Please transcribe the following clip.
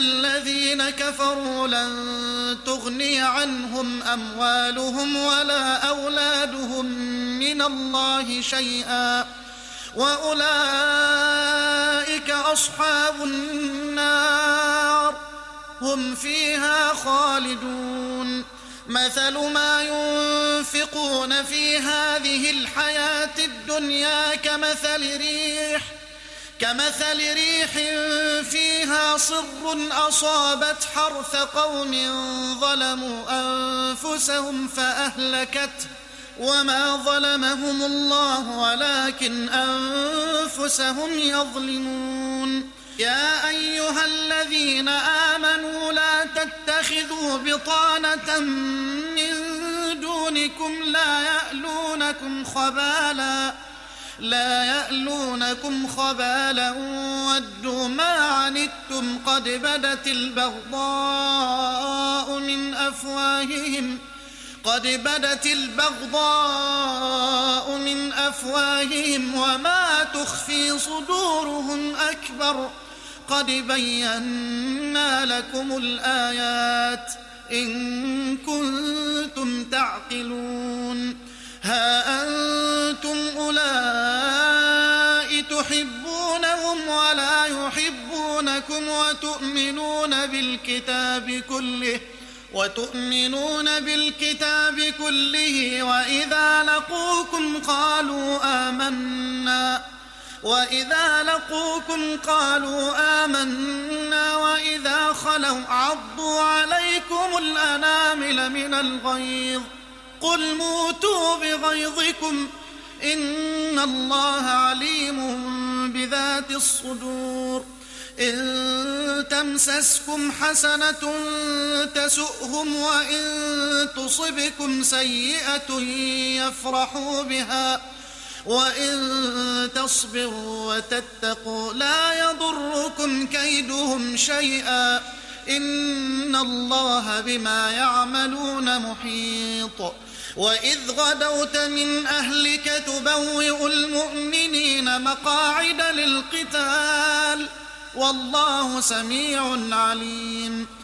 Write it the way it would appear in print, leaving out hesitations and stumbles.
الذين كفروا لن تغني عنهم أموالهم ولا أولادهم من الله شيئا وأولئك أصحاب النار هم فيها خالدون مثل ما ينفقون في هذه الحياة الدنيا كمثل ريح فيها صر أصابت حرث قوم ظلموا أنفسهم فأهلكته وما ظلمهم الله ولكن أنفسهم يظلمون يا أيها الذين آمنوا لا تتخذوا بطانة من دونكم لا يألونكم خبالا ودوا ما عنتم قد بدت البغضاء من أفواههم وما تخفي صدورهم أكبر قد بينا لكم الآيات إن كنتم تعقلون ها أنتم أولئك تحبونهم ولا يحبونكم وتؤمنون بالكتاب كله وإذا لقوكم قالوا آمنا وإذا خلوا عضوا عليكم الأنامل من الغيظ قل موتوا بغيظكم إن الله عليم بذات الصدور إن تمسسكم حسنة تسؤهم وإن تصبكم سيئة يفرحوا بها وإن تصبروا وتتقوا لا يضركم كيدهم شيئا إن الله بما يعملون محيط وإذ غدوت من أهلك تبوئ المؤمنين مقاعد للقتال والله سميع عليم